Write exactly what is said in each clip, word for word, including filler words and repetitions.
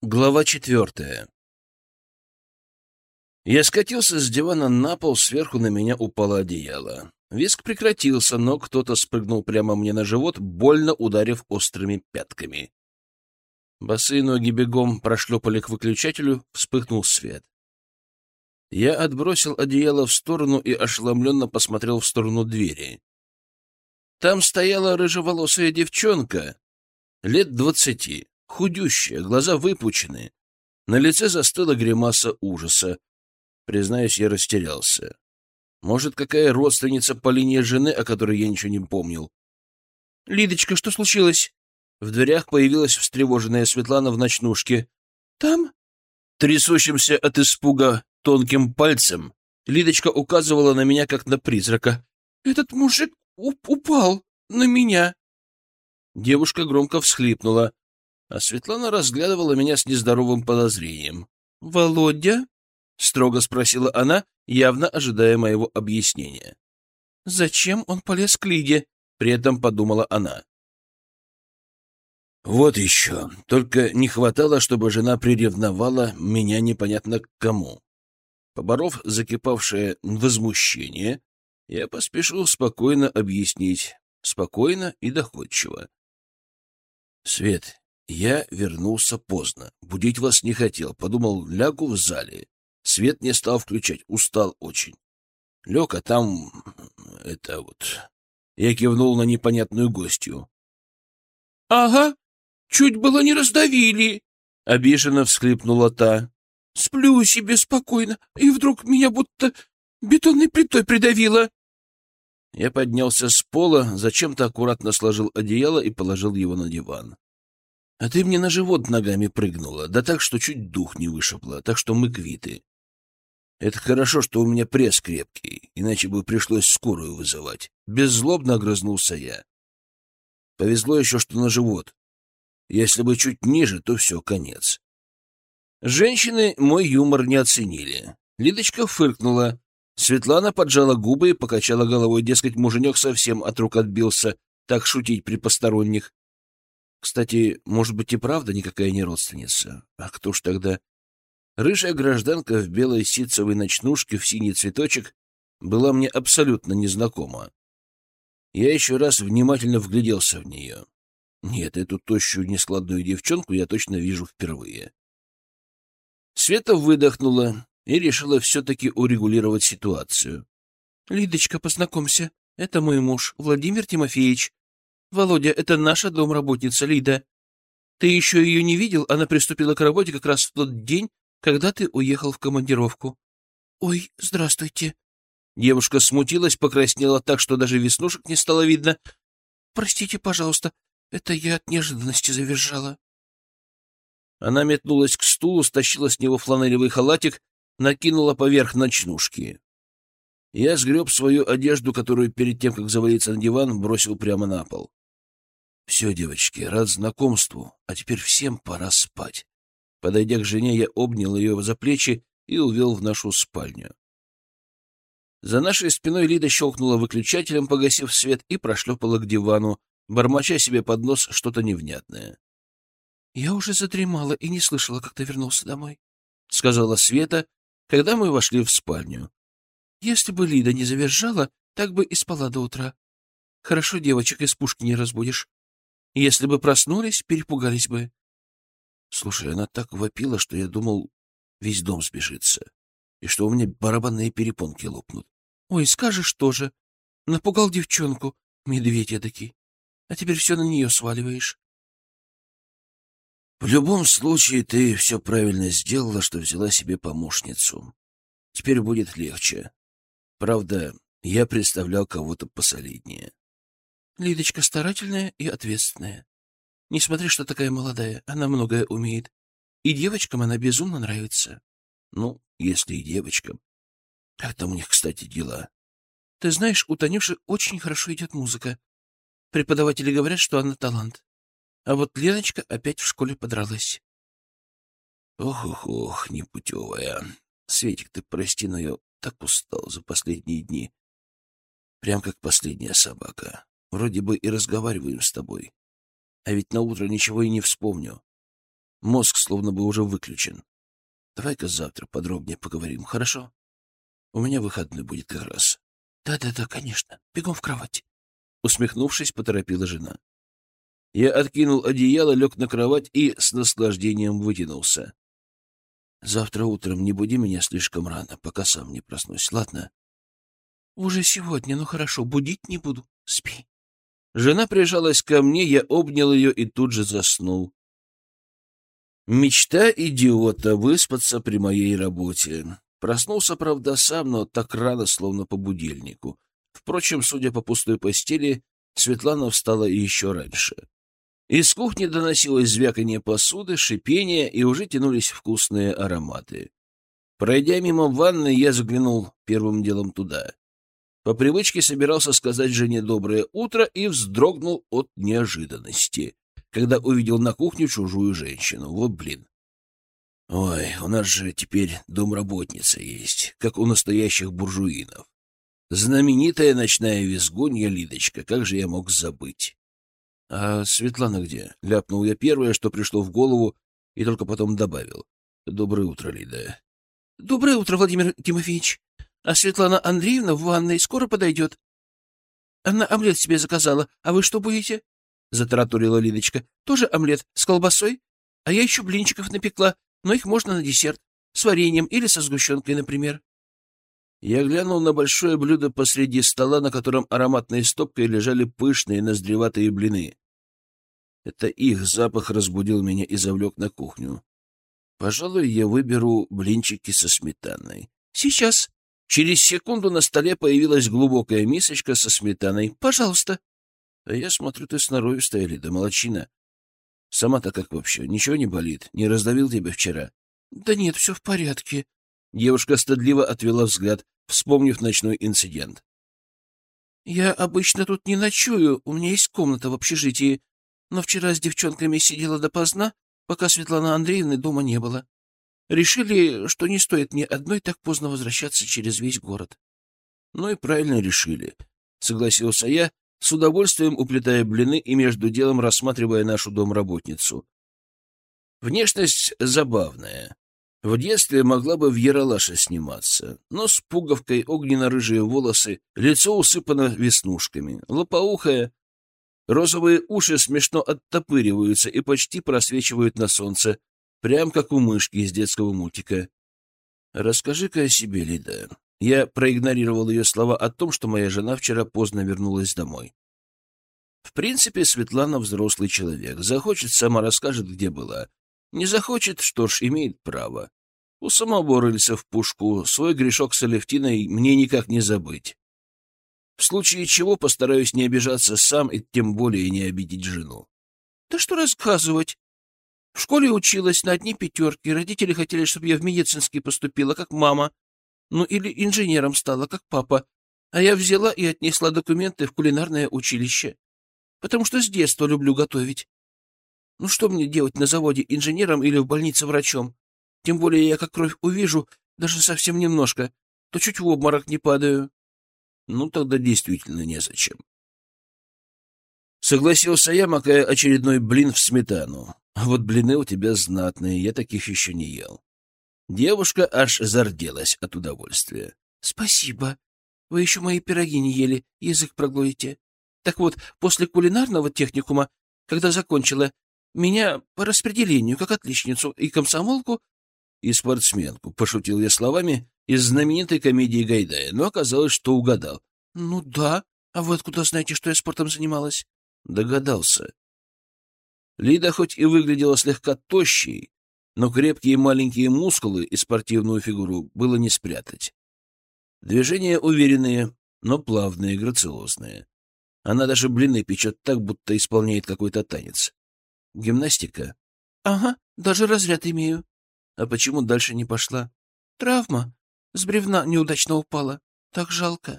Глава четвертая. Я скатился с дивана на пол, сверху на меня упало одеяло. Визг прекратился, но кто-то спрыгнул прямо мне на живот, больно ударив острыми пятками. Босые ноги бегом прошлепали к выключателю, вспыхнул свет. Я отбросил одеяло в сторону и ошеломленно посмотрел в сторону двери. Там стояла рыжеволосая девчонка, лет двадцати. Худющая, глаза выпучены. На лице застыла гримаса ужаса. Признаюсь, я растерялся. Может, какая родственница по линии жены, о которой я ничего не помнил? — Лидочка, что случилось? В дверях появилась встревоженная Светлана в ночнушке. — Там? Трясущимся от испуга тонким пальцем Лидочка указывала на меня, как на призрака. — Этот мужик упал на меня. Девушка громко всхлипнула, а Светлана разглядывала меня с нездоровым подозрением. — Володя? — строго спросила она, явно ожидая моего объяснения. — Зачем он полез к Лиде? — при этом подумала она. Вот еще. Только не хватало, чтобы жена приревновала меня непонятно к кому. Поборов закипавшее возмущение, я поспешил спокойно объяснить. Спокойно и доходчиво. — Свет, я вернулся поздно. Будить вас не хотел. Подумал, лягу в зале. Свет не стал включать. Устал очень. Лег, а там... это вот... Я кивнул на непонятную гостью. — Ага, чуть было не раздавили, — обиженно всхлипнула та. — Сплю себе спокойно, и вдруг меня будто бетонной плитой придавило. Я поднялся с пола, зачем-то аккуратно сложил одеяло и положил его на диван. — А ты мне на живот ногами прыгнула, да так, что чуть дух не вышибло, так что мы квиты. Это хорошо, что у меня пресс крепкий, иначе бы пришлось скорую вызывать. Беззлобно огрызнулся я. Повезло еще, что на живот. Если бы чуть ниже, то все, конец. Женщины мой юмор не оценили. Лидочка фыркнула. Светлана поджала губы и покачала головой, дескать, муженек совсем от рук отбился, так шутить при посторонних. Кстати, может быть и правда никакая не родственница. А кто ж тогда? Рыжая гражданка в белой ситцевой ночнушке в синий цветочек была мне абсолютно незнакома. Я еще раз внимательно вгляделся в нее. Нет, эту тощую нескладную девчонку я точно вижу впервые. Света выдохнула и решила все-таки урегулировать ситуацию. — Лидочка, познакомься, это мой муж, Владимир Тимофеевич. Володя, это наша домработница Лида. Ты еще ее не видел? Она приступила к работе как раз в тот день, когда ты уехал в командировку. — Ой, здравствуйте. Девушка смутилась, покраснела так, что даже веснушек не стало видно. — Простите, пожалуйста, это я от неожиданности завизжала. Она метнулась к стулу, стащила с него фланелевый халатик, накинула поверх ночнушки. Я сгреб свою одежду, которую перед тем, как завалиться на диван, бросил прямо на пол. — Все, девочки, рад знакомству, а теперь всем пора спать. Подойдя к жене, я обнял ее за плечи и увел в нашу спальню. За нашей спиной Лида щелкнула выключателем, погасив свет, и прошлепала к дивану, бормоча себе под нос что-то невнятное. — Я уже задремала и не слышала, как ты вернулся домой, — сказала Света, когда мы вошли в спальню. — Если бы Лида не завизжала, так бы и спала до утра. Хорошо девочек из пушки не разбудишь. Если бы проснулись, перепугались бы. Слушай, она так вопила, что я думал, весь дом сбежится, и что у меня барабанные перепонки лопнут. Ой, скажешь тоже. Напугал девчонку, медведь эдакий. А теперь все на нее сваливаешь. В любом случае, ты все правильно сделала, что взяла себе помощницу. Теперь будет легче. Правда, я представлял кого-то посолиднее. Лидочка старательная и ответственная. Не смотри, что такая молодая, она многое умеет. И девочкам она безумно нравится. Ну, если и девочкам. Как там у них, кстати, дела? Ты знаешь, у Танюши очень хорошо идет музыка. Преподаватели говорят, что она талант. А вот Леночка опять в школе подралась. Ох-ох-ох, непутевая. Светик, ты прости, но я так устал за последние дни. Прям как последняя собака. Вроде бы и разговариваем с тобой. А ведь на утро ничего и не вспомню. Мозг словно бы уже выключен. Давай-ка завтра подробнее поговорим, хорошо? У меня выходной будет как раз. Да-да-да, конечно. Бегом в кровать. Усмехнувшись, поторопила жена. Я откинул одеяло, лег на кровать и с наслаждением вытянулся. Завтра утром не буди меня слишком рано, пока сам не проснусь, ладно? Уже сегодня, ну хорошо, будить не буду. Спи. Жена прижалась ко мне, я обнял ее и тут же заснул. Мечта идиота — выспаться при моей работе. Проснулся, правда, сам, но так рано, словно по будильнику. Впрочем, судя по пустой постели, Светлана встала еще раньше. Из кухни доносилось звяканье посуды, шипение, и уже тянулись вкусные ароматы. Пройдя мимо ванной, я заглянул первым делом туда. По привычке собирался сказать жене «доброе утро» и вздрогнул от неожиданности, когда увидел на кухне чужую женщину. Вот блин. Ой, у нас же теперь домработница есть, как у настоящих буржуинов. Знаменитая ночная визгунья Лидочка, как же я мог забыть? — А Светлана где? — ляпнул я первое, что пришло в голову, и только потом добавил. — Доброе утро, Лида. — Доброе утро, Владимир Тимофеевич. А Светлана Андреевна в ванной скоро подойдет. Она омлет себе заказала. А вы что будете? — затараторила Лидочка. — Тоже омлет с колбасой? А я еще блинчиков напекла, но их можно на десерт. С вареньем или со сгущенкой, например. Я глянул на большое блюдо посреди стола, на котором ароматной стопкой лежали пышные ноздреватые блины. Это их запах разбудил меня и завлек на кухню. Пожалуй, я выберу блинчики со сметаной. Сейчас. Через секунду на столе появилась глубокая мисочка со сметаной. Пожалуйста. А я смотрю, ты сноровистая, Лида, молодчина. Сама-то как вообще? Ничего не болит? Не раздавил тебя вчера? Да нет, все в порядке. Девушка стыдливо отвела взгляд, вспомнив ночной инцидент. Я обычно тут не ночую, у меня есть комната в общежитии, но вчера с девчонками сидела допоздна, пока Светланы Андреевны дома не было. Решили, что не стоит мне одной так поздно возвращаться через весь город. Ну и правильно решили, согласился я, с удовольствием уплетая блины и между делом рассматривая нашу домработницу. Внешность забавная. В детстве могла бы в яралаше сниматься, но с пуговкой, огненно-рыжие волосы, лицо усыпано веснушками, лопоухая, розовые уши смешно оттопыриваются и почти просвечивают на солнце, прям как у мышки из детского мультика. «Расскажи-ка о себе, Лида». Я проигнорировал ее слова о том, что моя жена вчера поздно вернулась домой. В принципе, Светлана взрослый человек. Захочет, сама расскажет, где была. Не захочет, что ж, имеет право. У самого рыльца в пушку, свой грешок с Алевтиной мне никак не забыть. В случае чего постараюсь не обижаться сам и тем более не обидеть жену. Да что рассказывать? В школе училась на одни пятерки, родители хотели, чтобы я в медицинский поступила, как мама. Ну или инженером стала, как папа. А я взяла и отнесла документы в кулинарное училище. Потому что с детства люблю готовить. Ну что мне делать на заводе инженером или в больнице врачом? Тем более я как кровь увижу, даже совсем немножко, то чуть в обморок не падаю. Ну тогда действительно незачем. Согласился я, макая очередной блин в сметану. А вот блины у тебя знатные, я таких еще не ел. Девушка аж зарделась от удовольствия. — Спасибо. Вы еще мои пироги не ели, язык проглотите. Так вот, после кулинарного техникума, когда закончила, меня по распределению, как отличницу и комсомолку, и спортсменку, пошутил я словами из знаменитой комедии Гайдая, но оказалось, что угадал. — Ну да. А вы откуда знаете, что я спортом занималась? — Догадался. Лида хоть и выглядела слегка тощей, но крепкие маленькие мускулы и спортивную фигуру было не спрятать. Движения уверенные, но плавные, грациозные. Она даже блины печет так, будто исполняет какой-то танец. Гимнастика? Ага, даже разряд имею. А почему дальше не пошла? Травма. С бревна неудачно упала. Так жалко.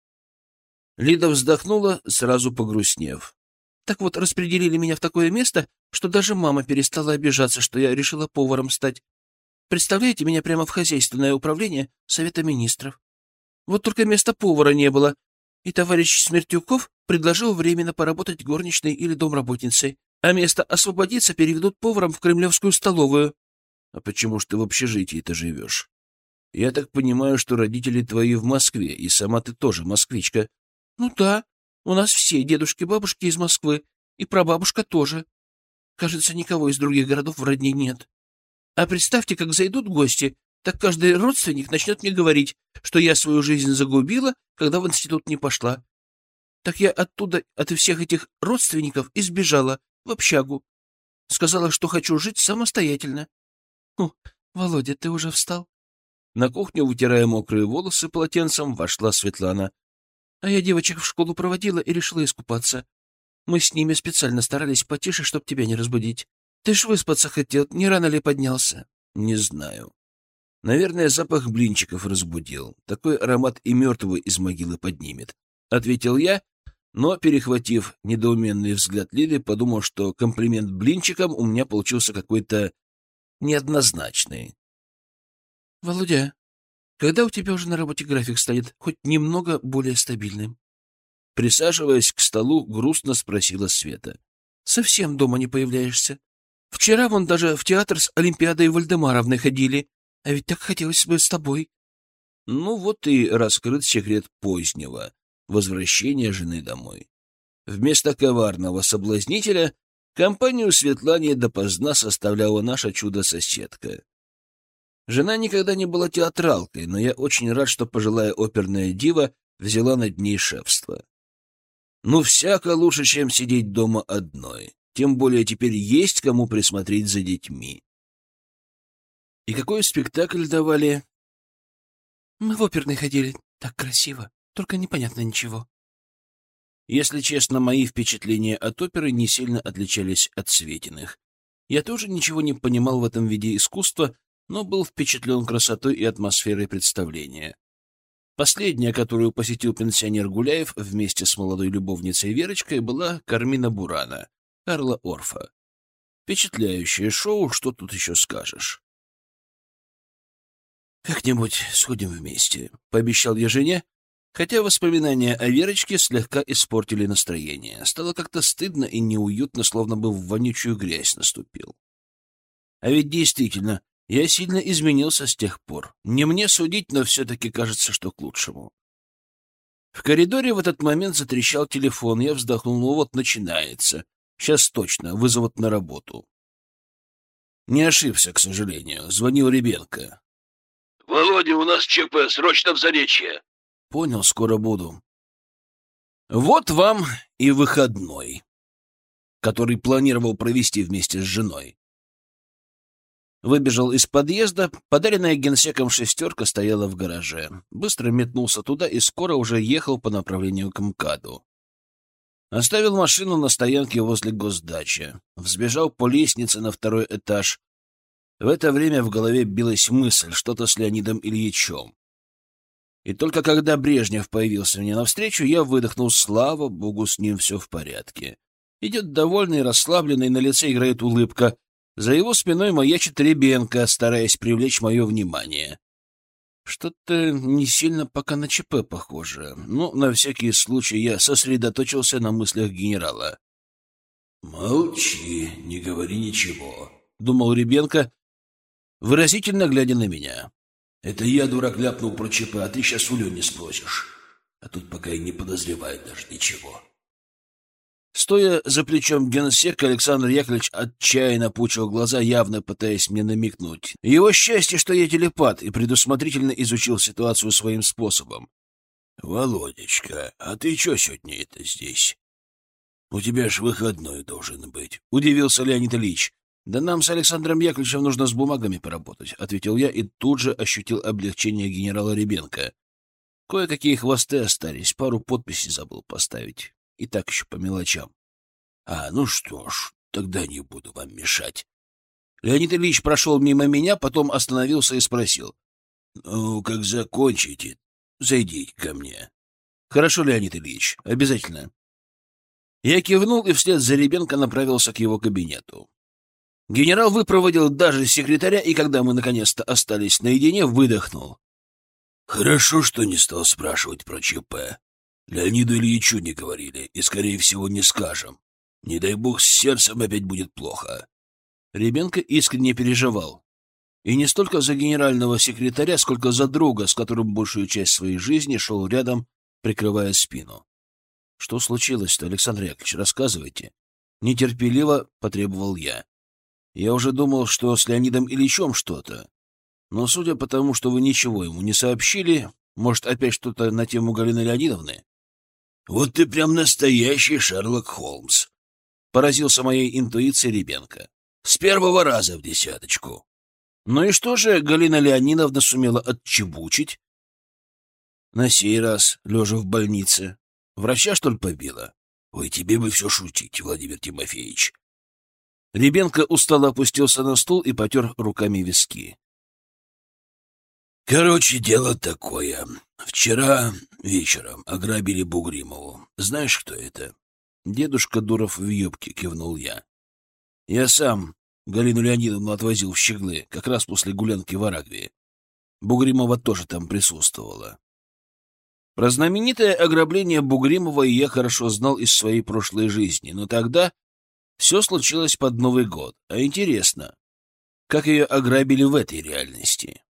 Лида вздохнула, сразу погрустнев. Так вот, распределили меня в такое место, что даже мама перестала обижаться, что я решила поваром стать. Представляете, меня прямо в хозяйственное управление Совета Министров. Вот только места повара не было, и товарищ Смертюков предложил временно поработать горничной или домработницей. а место освободится, переведут поваром в кремлевскую столовую. — А почему ж ты в общежитии-то живешь? Я так понимаю, что родители твои в Москве, и сама ты тоже москвичка. — Ну да, у нас все дедушки, бабушки из Москвы, и прабабушка тоже. Кажется, никого из других городов в родне нет. А представьте, как зайдут гости, так каждый родственник начнет мне говорить, что я свою жизнь загубила, когда в институт не пошла. Так я оттуда, от всех этих родственников, избежала в общагу. Сказала, что хочу жить самостоятельно. О, Володя, ты уже встал? На кухню, вытирая мокрые волосы полотенцем, вошла Светлана. А я девочек в школу проводила и решила искупаться. Мы с ними специально старались потише, чтоб тебя не разбудить. Ты ж выспаться хотел, не рано ли поднялся? Не знаю. Наверное, запах блинчиков разбудил. Такой аромат и мертвого из могилы поднимет. Ответил я, но, перехватив недоуменный взгляд Лили, подумал, что комплимент блинчикам у меня получился какой-то неоднозначный. — Володя, когда у тебя уже на работе график станет хоть немного более стабильным? Присаживаясь к столу, грустно спросила Света. — Совсем дома не появляешься. Вчера вон даже в театр с Олимпиадой Вальдемаровной ходили, а ведь так хотелось бы с тобой. Ну вот и раскрыт секрет позднего возвращения жены домой. Вместо коварного соблазнителя компанию Светлане допоздна составляла наша чудо-соседка. Жена никогда не была театралкой, но я очень рад, что пожилая оперная дива взяла над ней шефство. Ну, всяко лучше, чем сидеть дома одной. Тем более теперь есть кому присмотреть за детьми. И какой спектакль давали? Мы в оперный ходили. Так красиво. Только непонятно ничего. Если честно, мои впечатления от оперы не сильно отличались от Светиных. Я тоже ничего не понимал в этом виде искусства, но был впечатлен красотой и атмосферой представления. Последняя, которую посетил пенсионер Гуляев вместе с молодой любовницей Верочкой, была «Кармина Бурана» Карла Орфа. Впечатляющее шоу, что тут еще скажешь. «Как-нибудь сходим вместе», — пообещал я жене, хотя воспоминания о Верочке слегка испортили настроение. Стало как-то стыдно и неуютно, словно бы в вонючую грязь наступил. А ведь действительно, я сильно изменился с тех пор. Не мне судить, но все-таки кажется, что к лучшему. В коридоре в этот момент затрещал телефон. Я вздохнул, ну вот начинается. Сейчас точно вызовут на работу. Не ошибся, к сожалению. Звонил Ребенко. — Володя, у нас ЧП, срочно в Заречье. — Понял, скоро буду. Вот вам и выходной, который планировал провести вместе с женой. Выбежал из подъезда, подаренная генсеком шестерка стояла в гараже. Быстро метнулся туда и скоро уже ехал по направлению к МКАДу. Оставил машину на стоянке возле госдачи. Взбежал по лестнице на второй этаж. В это время в голове билась мысль, что-то с Леонидом Ильичем. И только когда Брежнев появился мне навстречу, я выдохнул: слава богу, с ним все в порядке. Идет довольный, расслабленный, на лице играет улыбка. За его спиной маячит Ребенко, стараясь привлечь мое внимание. Что-то не сильно пока на ЧП похоже, но на всякий случай я сосредоточился на мыслях генерала. «Молчи, не говори ничего», — думал Ребенко, выразительно глядя на меня. «Это я, дурак, ляпнул про ЧП, а ты сейчас у Лени спросишь. А тут пока и не подозревает даже ничего». Стоя за плечом генсека, Александр Яковлевич отчаянно пучил глаза, явно пытаясь мне намекнуть. Его счастье, что я телепат и предусмотрительно изучил ситуацию своим способом. — Володечка, а ты чё сегодня это здесь? У тебя ж выходной должен быть, — удивился Леонид Ильич. — Да нам с Александром Яковлевичем нужно с бумагами поработать, — ответил я и тут же ощутил облегчение генерала Ребенко. Кое-какие хвосты остались, пару подписей забыл поставить. И так еще по мелочам. А, ну что ж, тогда не буду вам мешать. Леонид Ильич прошел мимо меня, потом остановился и спросил. Ну, как закончите, зайдите ко мне. Хорошо, Леонид Ильич, обязательно. Я кивнул и вслед за Ребенко направился к его кабинету. Генерал выпроводил даже секретаря, и когда мы наконец-то остались наедине, выдохнул. Хорошо, что не стал спрашивать про ЧП. Леониду Ильичу не говорили, и, скорее всего, не скажем. Не дай бог, с сердцем опять будет плохо. Ребенко искренне переживал. И не столько за генерального секретаря, сколько за друга, с которым большую часть своей жизни шел рядом, прикрывая спину. Что случилось-то, Александр Яковлевич, рассказывайте. Нетерпеливо потребовал я. Я уже думал, что с Леонидом Ильичем что-то. Но судя по тому, что вы ничего ему не сообщили, может, опять что-то на тему Галины Леонидовны? Вот ты прям настоящий Шерлок Холмс. Поразился моей интуицией Ребенко. С первого раза в десяточку. Ну и что же Галина Леонидовна сумела отчебучить? На сей раз, лежа в больнице, врача, что ли, побила? Ой, тебе бы все шутить, Владимир Тимофеевич. Ребенко устало опустился на стул и потер руками виски. Короче, дело такое. Вчера вечером ограбили Бугримову. Знаешь, кто это? Дедушка Дуров в юбке, кивнул я. Я сам Галину Леонидовну отвозил в Щеглы, как раз после гулянки в Арагве. Бугримова тоже там присутствовала. Про знаменитое ограбление Бугримова я хорошо знал из своей прошлой жизни, но тогда все случилось под Новый год. А интересно, как ее ограбили в этой реальности?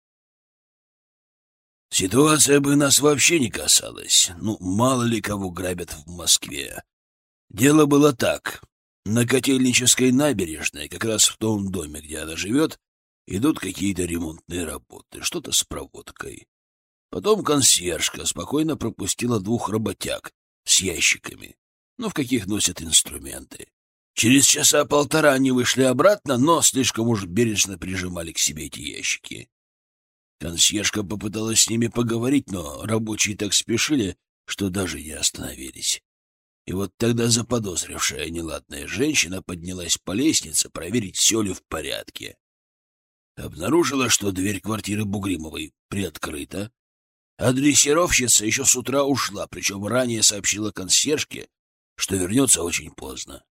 Ситуация бы нас вообще не касалась. Ну, мало ли кого грабят в Москве. Дело было так. На Котельнической набережной, как раз в том доме, где она живет, идут какие-то ремонтные работы, что-то с проводкой. Потом консьержка спокойно пропустила двух работяг с ящиками, ну, в каких носят инструменты. Через часа полтора они вышли обратно, но слишком уж бережно прижимали к себе эти ящики. Консьержка попыталась с ними поговорить, но рабочие так спешили, что даже не остановились. И вот тогда заподозрившая неладная женщина поднялась по лестнице проверить, все ли в порядке. Обнаружила, что дверь квартиры Бугримовой приоткрыта, а дрессировщица еще с утра ушла, причем ранее сообщила консьержке, что вернется очень поздно.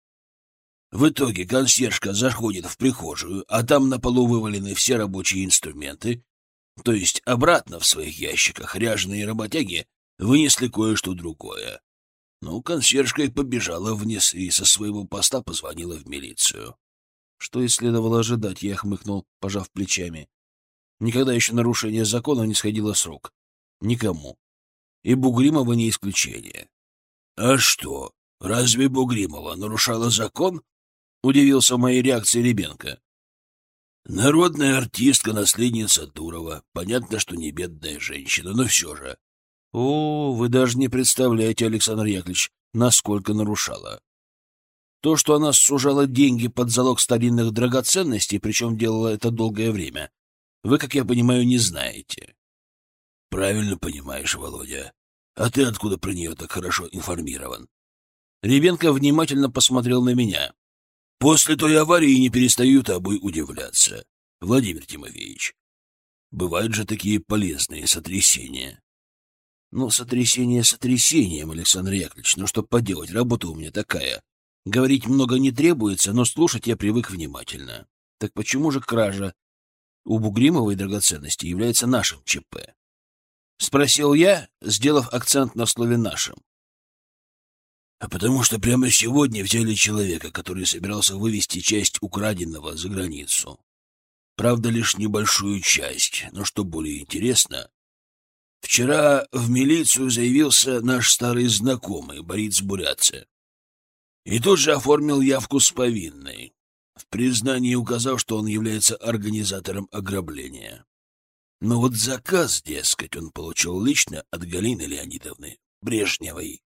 В итоге консьержка заходит в прихожую, а там на полу вывалены все рабочие инструменты, то есть обратно в своих ящиках ряженые работяги вынесли кое-что другое. Ну, консьержка и побежала вниз и со своего поста позвонила в милицию. Что и следовало ожидать, я хмыкнул, пожав плечами. Никогда еще нарушение закона не сходило с рук. Никому. И Бугримова не исключение. — А что, разве Бугримова нарушала закон? — удивился моей реакцией Ребенко. — Народная артистка, наследница Дурова. Понятно, что не бедная женщина, но все же. — О, вы даже не представляете, Александр Яковлевич, насколько нарушала. То, что она сужала деньги под залог старинных драгоценностей, причем делала это долгое время, вы, как я понимаю, не знаете. — Правильно понимаешь, Володя. А ты откуда про нее так хорошо информирован? Ребенко внимательно посмотрел на меня. — После той аварии не перестаю тобой удивляться, Владимир Тимофеевич. Бывают же такие полезные сотрясения. Ну, сотрясение сотрясением, Александр Яковлевич. Ну, что поделать, работа у меня такая. Говорить много не требуется, но слушать я привык внимательно. Так почему же кража у Бугримовой драгоценности является нашим ЧП? Спросил я, сделав акцент на слове «нашим». А потому что прямо сегодня взяли человека, который собирался вывести часть украденного за границу. Правда, лишь небольшую часть, но что более интересно, вчера в милицию заявился наш старый знакомый Борис Бурятце. И тут же оформил явку с повинной, в признании указав, что он является организатором ограбления. Но вот заказ, дескать, он получил лично от Галины Леонидовны Брежневой.